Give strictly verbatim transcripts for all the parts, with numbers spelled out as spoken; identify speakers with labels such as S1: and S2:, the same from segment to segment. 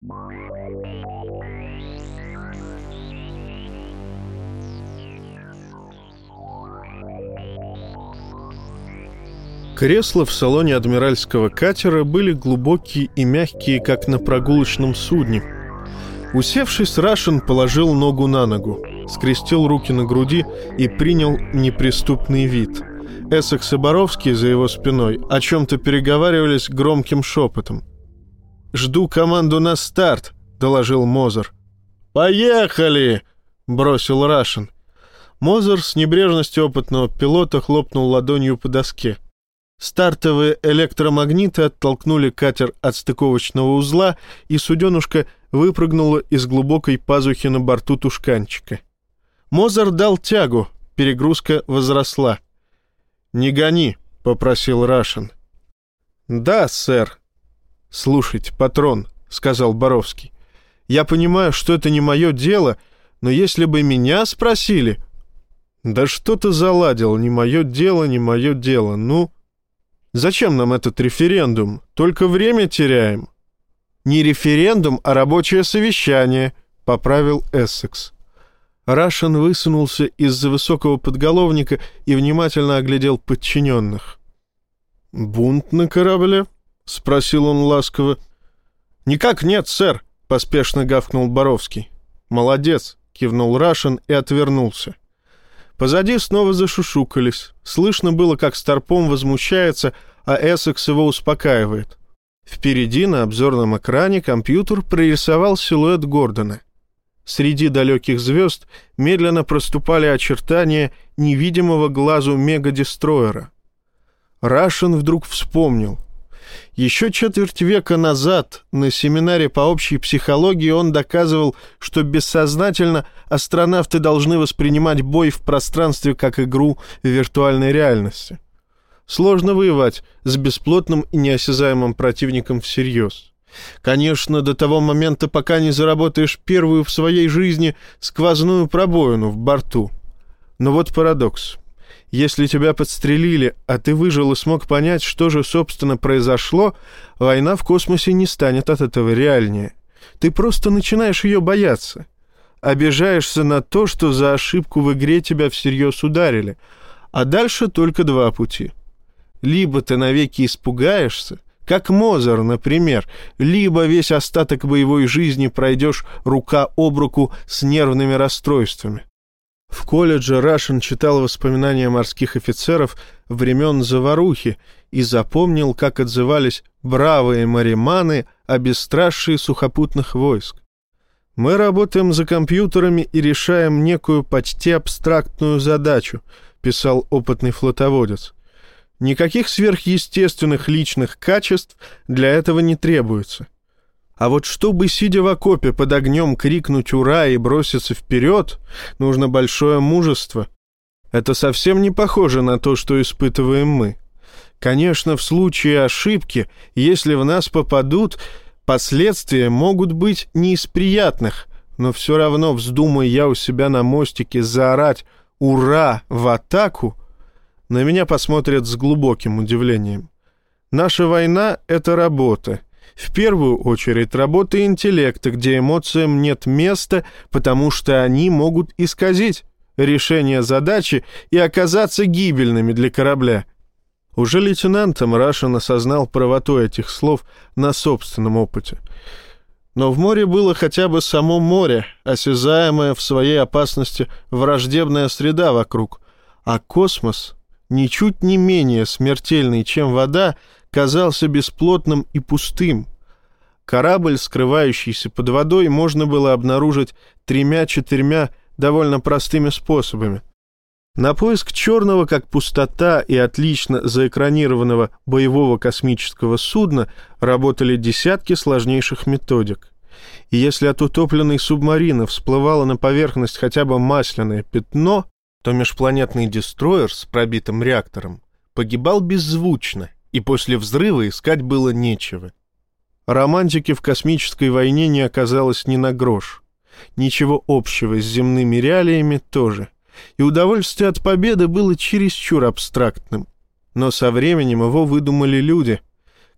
S1: Кресла в салоне адмиральского катера были глубокие и мягкие, как на прогулочном судне. Усевшись, Рашен положил ногу на ногу, скрестил руки на груди и принял неприступный вид. Эссекс и Боровский за его спиной о чем-то переговаривались громким шепотом. «Жду команду на старт», — доложил Мозер. «Поехали!» — бросил Рашен. Мозер с небрежностью опытного пилота хлопнул ладонью по доске. Стартовые электромагниты оттолкнули катер от стыковочного узла, и суденушка выпрыгнула из глубокой пазухи на борту тушканчика. Мозер дал тягу, перегрузка возросла. «Не гони», — попросил Рашен. «Да, сэр». «Слушайте, патрон», — сказал Боровский, — «я понимаю, что это не мое дело, но если бы меня спросили...» «Да что ты заладил? Не мое дело, не мое дело. Ну...» «Зачем нам этот референдум? Только время теряем». «Не референдум, а рабочее совещание», — поправил Эссекс. Рашен высунулся из-за высокого подголовника и внимательно оглядел подчиненных. «Бунт на корабле?» — спросил он ласково. «Никак нет, сэр», — поспешно гавкнул Боровский. «Молодец», — кивнул Рашен и отвернулся. Позади снова зашушукались. Слышно было, как Старпом возмущается, а Эссекс его успокаивает. Впереди на обзорном экране компьютер прорисовал силуэт Гордона. Среди далеких звезд медленно проступали очертания невидимого глазу мегадестроера. Рашен вдруг вспомнил. Еще четверть века назад на семинаре по общей психологии он доказывал, что бессознательно астронавты должны воспринимать бой в пространстве как игру в виртуальной реальности. Сложно воевать с бесплотным и неосязаемым противником всерьез. Конечно, до того момента, пока не заработаешь первую в своей жизни сквозную пробоину в борту. Но вот парадокс. Если тебя подстрелили, а ты выжил и смог понять, что же, собственно, произошло, война в космосе не станет от этого реальнее. Ты просто начинаешь ее бояться. Обижаешься на то, что за ошибку в игре тебя всерьез ударили. А дальше только два пути. Либо ты навеки испугаешься, как Мозер, например, либо весь остаток боевой жизни пройдешь рука об руку с нервными расстройствами. В колледже Рашен читал воспоминания морских офицеров времен Заварухи и запомнил, как отзывались бравые мариманы о бесстрашии сухопутных войск. «Мы работаем за компьютерами и решаем некую почти абстрактную задачу», — писал опытный флотоводец. «Никаких сверхъестественных личных качеств для этого не требуется. А вот чтобы, сидя в окопе под огнем, крикнуть «Ура!» и броситься вперед, нужно большое мужество. Это совсем не похоже на то, что испытываем мы. Конечно, в случае ошибки, если в нас попадут, последствия могут быть не из приятных, но все равно, вздумай я у себя на мостике заорать «Ура!» в атаку, на меня посмотрят с глубоким удивлением. Наша война — это работа. В первую очередь работа интеллекта, где эмоциям нет места, потому что они могут исказить решение задачи и оказаться гибельными для корабля. Уже лейтенантом Рашен осознал правоту этих слов на собственном опыте. Но в море было хотя бы само море, осязаемая в своей опасности враждебная среда вокруг, а космос, ничуть не менее смертельный, чем вода, казался бесплотным и пустым. Корабль, скрывающийся под водой, можно было обнаружить тремя-четырьмя довольно простыми способами. На поиск черного, как пустота, и отлично заэкранированного боевого космического судна работали десятки сложнейших методик. И если от утопленной субмарины всплывало на поверхность хотя бы масляное пятно, то межпланетный дестройер с пробитым реактором погибал беззвучно, и после взрыва искать было нечего. Романтики в космической войне не оказалось ни на грош. Ничего общего с земными реалиями тоже. И удовольствие от победы было чересчур абстрактным. Но со временем его выдумали люди.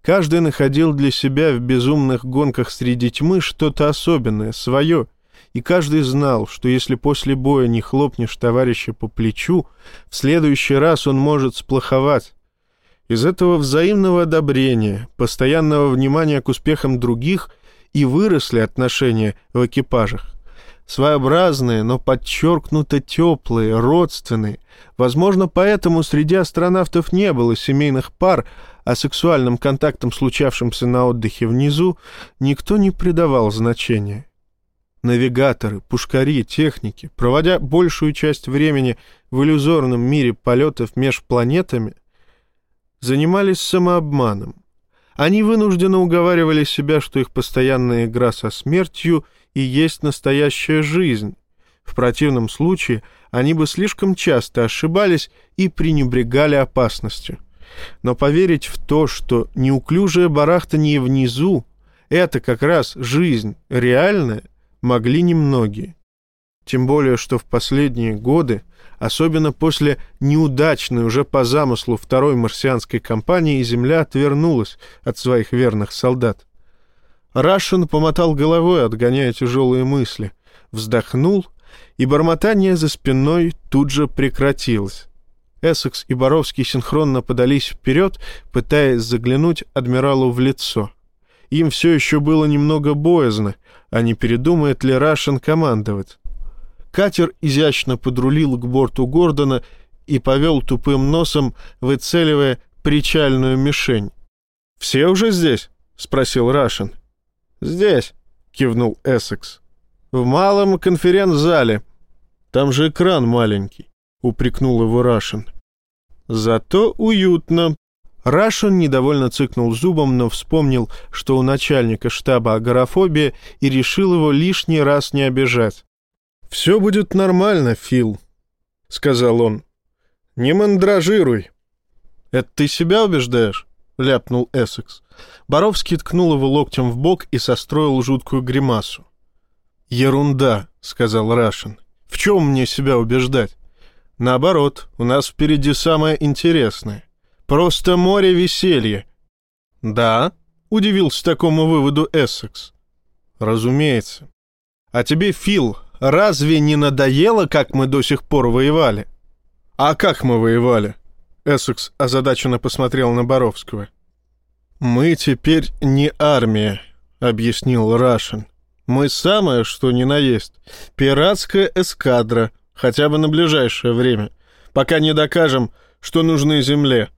S1: Каждый находил для себя в безумных гонках среди тьмы что-то особенное, свое, и каждый знал, что если после боя не хлопнешь товарища по плечу, в следующий раз он может сплоховать. Из этого взаимного одобрения, постоянного внимания к успехам других и выросли отношения в экипажах. Своеобразные, но подчеркнуто теплые, родственные. Возможно, поэтому среди астронавтов не было семейных пар, а сексуальным контактам, случавшимся на отдыхе внизу, никто не придавал значения. Навигаторы, пушкари, техники, проводя большую часть времени в иллюзорном мире полетов меж планетами, занимались самообманом. Они вынужденно уговаривали себя, что их постоянная игра со смертью и есть настоящая жизнь. В противном случае они бы слишком часто ошибались и пренебрегали опасностью. Но поверить в то, что неуклюжее барахтанье внизу — это как раз жизнь реальная, могли немногие. Тем более, что в последние годы, особенно после неудачной уже по замыслу второй марсианской кампании, Земля отвернулась от своих верных солдат. Рашен помотал головой, отгоняя тяжелые мысли, вздохнул, и бормотание за спиной тут же прекратилось. Эссекс и Боровский синхронно подались вперед, пытаясь заглянуть адмиралу в лицо. Им все еще было немного боязно, а не передумает ли Рашен командовать. Катер изящно подрулил к борту Гордона и повел тупым носом, выцеливая причальную мишень. «Все уже здесь?» — спросил Рашен. «Здесь», — кивнул Эссекс. «В малом конференц-зале. Там же экран маленький», — упрекнул его Рашен. «Зато уютно». Рашен недовольно цыкнул зубом, но вспомнил, что у начальника штаба агорафобия, и решил его лишний раз не обижать. «Все будет нормально, Фил», — сказал он. «Не мандражируй». «Это ты себя убеждаешь?» — ляпнул Эссекс. Боровский ткнул его локтем в бок и состроил жуткую гримасу. «Ерунда», — сказал Рашен. «В чем мне себя убеждать? Наоборот, у нас впереди самое интересное. Просто море веселья». «Да?» — удивился такому выводу Эссекс. «Разумеется. А тебе, Фил, разве не надоело, как мы до сих пор воевали?» «А как мы воевали?» Эссекс озадаченно посмотрел на Боровского. «Мы теперь не армия», — объяснил Рашен. «Мы самое, что ни на есть, пиратская эскадра, хотя бы на ближайшее время, пока не докажем, что нужны земле».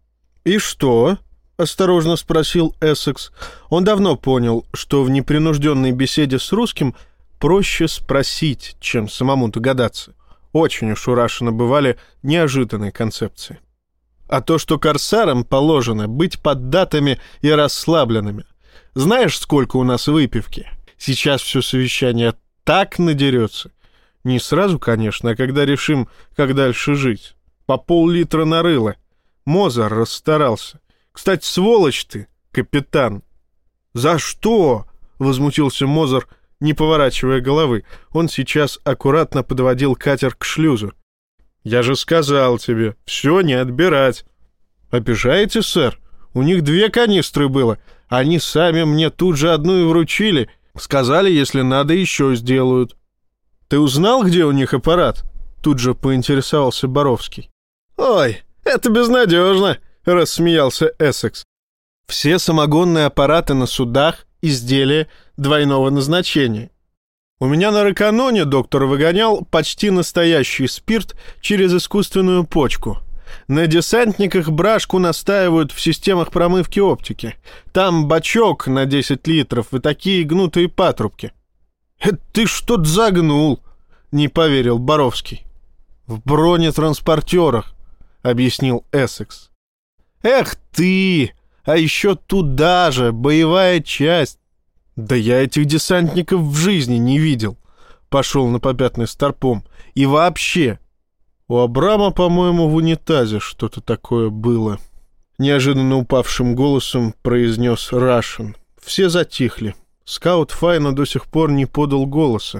S1: «И что?» — осторожно спросил Эссекс. Он давно понял, что в непринужденной беседе с русским проще спросить, чем самому догадаться. Очень уж у Рашена бывали неожиданные концепции. «А то, что корсарам положено быть поддатыми и расслабленными. Знаешь, сколько у нас выпивки? Сейчас все совещание так надерется. Не сразу, конечно, а когда решим, как дальше жить. По пол-литра на рыло. Мозер расстарался. Кстати, сволочь ты, капитан». «За что?» — возмутился Мозер, не поворачивая головы. Он сейчас аккуратно подводил катер к шлюзу. «Я же сказал тебе, все не отбирать». «Обижаете, сэр? У них две канистры было. Они сами мне тут же одну и вручили. Сказали, если надо, еще сделают». «Ты узнал, где у них аппарат?» Тут же поинтересовался Боровский. «Ой, это безнадежно», — рассмеялся Эссекс. «Все самогонные аппараты на судах — изделия двойного назначения. У меня на Раканоне доктор выгонял почти настоящий спирт через искусственную почку. На десантниках брашку настаивают в системах промывки оптики. Там бачок на десять литров и такие гнутые патрубки». «Это ты что-то загнул», — не поверил Боровский. «В бронетранспортерах», — объяснил Эссекс. «Эх ты! А еще туда же, боевая часть». «Да я этих десантников в жизни не видел», — пошел на попятный Старпом. «И вообще, у Абрама, по-моему, в унитазе что-то такое было», — неожиданно упавшим голосом произнес Рашен. Все затихли. Скаут Файна до сих пор не подал голоса.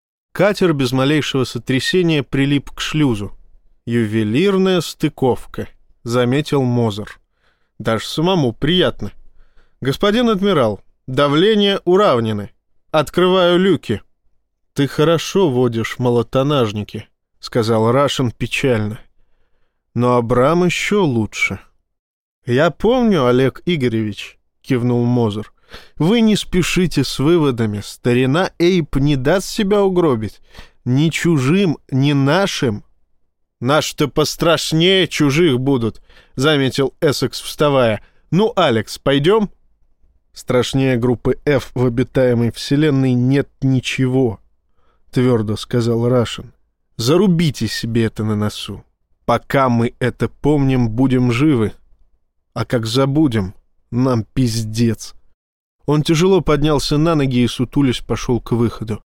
S1: Катер без малейшего сотрясения прилип к шлюзу. «Ювелирная стыковка», — заметил Мозер. «Даже самому приятно. «Господин адмирал, давление уравнены. Открываю люки». «Ты хорошо водишь молотонажники», — сказал Рашен печально. «Но Абрам еще лучше». «Я помню, Олег Игоревич», — кивнул Мозер. «Вы не спешите с выводами. Старина Эйп не даст себя угробить. Ни чужим, ни нашим». «Наши-то пострашнее чужих будут», — заметил Эссекс, вставая. «Ну, Алекс, пойдем?» «Страшнее группы F в обитаемой вселенной нет ничего», — твердо сказал Рашен. «Зарубите себе это на носу. Пока мы это помним, будем живы. А как забудем, нам пиздец». Он тяжело поднялся на ноги и, сутулясь, пошел к выходу.